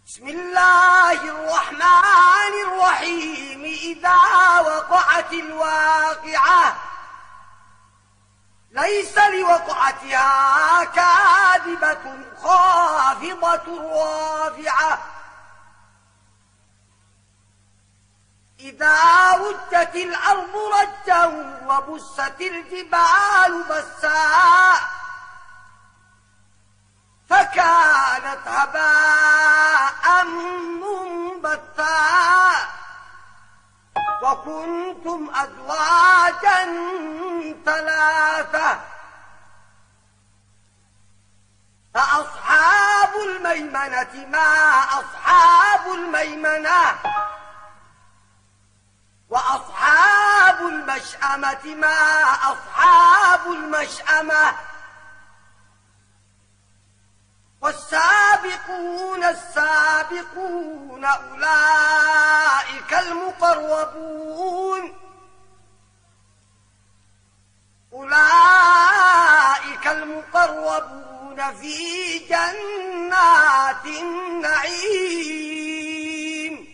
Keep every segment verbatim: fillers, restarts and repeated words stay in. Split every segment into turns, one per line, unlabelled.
بسم الله الرحمن الرحيم. إذا وقعت الواقعة ليس لوقعتها كاذبة خافضة رافعة. إذا رجت الأرض رجا وبست الجبال بسا فكانت هباء منبثا وكنتم أزواجا ثلاثة. فأصحاب الميمنة ما أصحاب الميمنة وأصحاب المشأمة ما أصحاب المشأمة. والسابقون السابقون أولئك المقربون أولئك المقربون في جنات النعيم.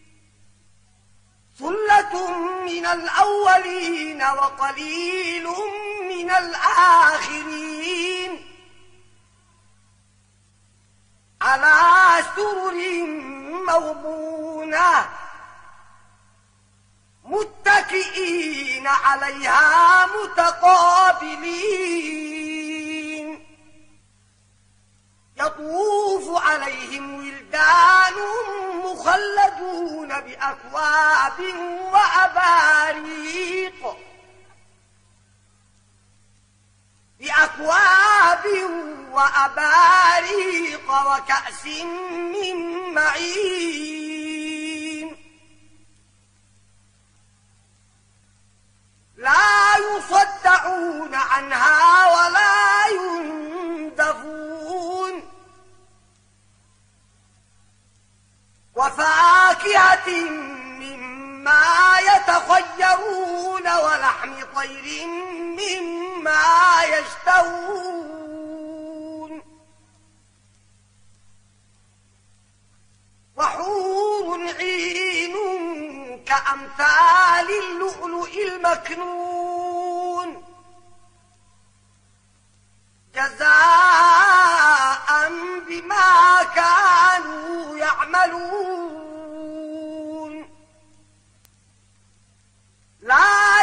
ثلة من الأولين وقليل من الآخرين على سرر موضونة متكئين عليها متقابلين. يطوف عليهم ولدان مخلدون بأكواب وأباريق بأكواب وأباريق وكأس من معين. لا يصدعون عنها ولا ينزفون. وفاكهة مما يتخيرون ولحم طير مما يشتهون. وحور عين كأمثال اللؤلؤ المكنون جزاء بما كانوا يعملون. لا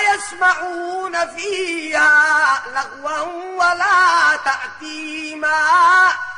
يسمعون فيها لغوا ولا تأثيما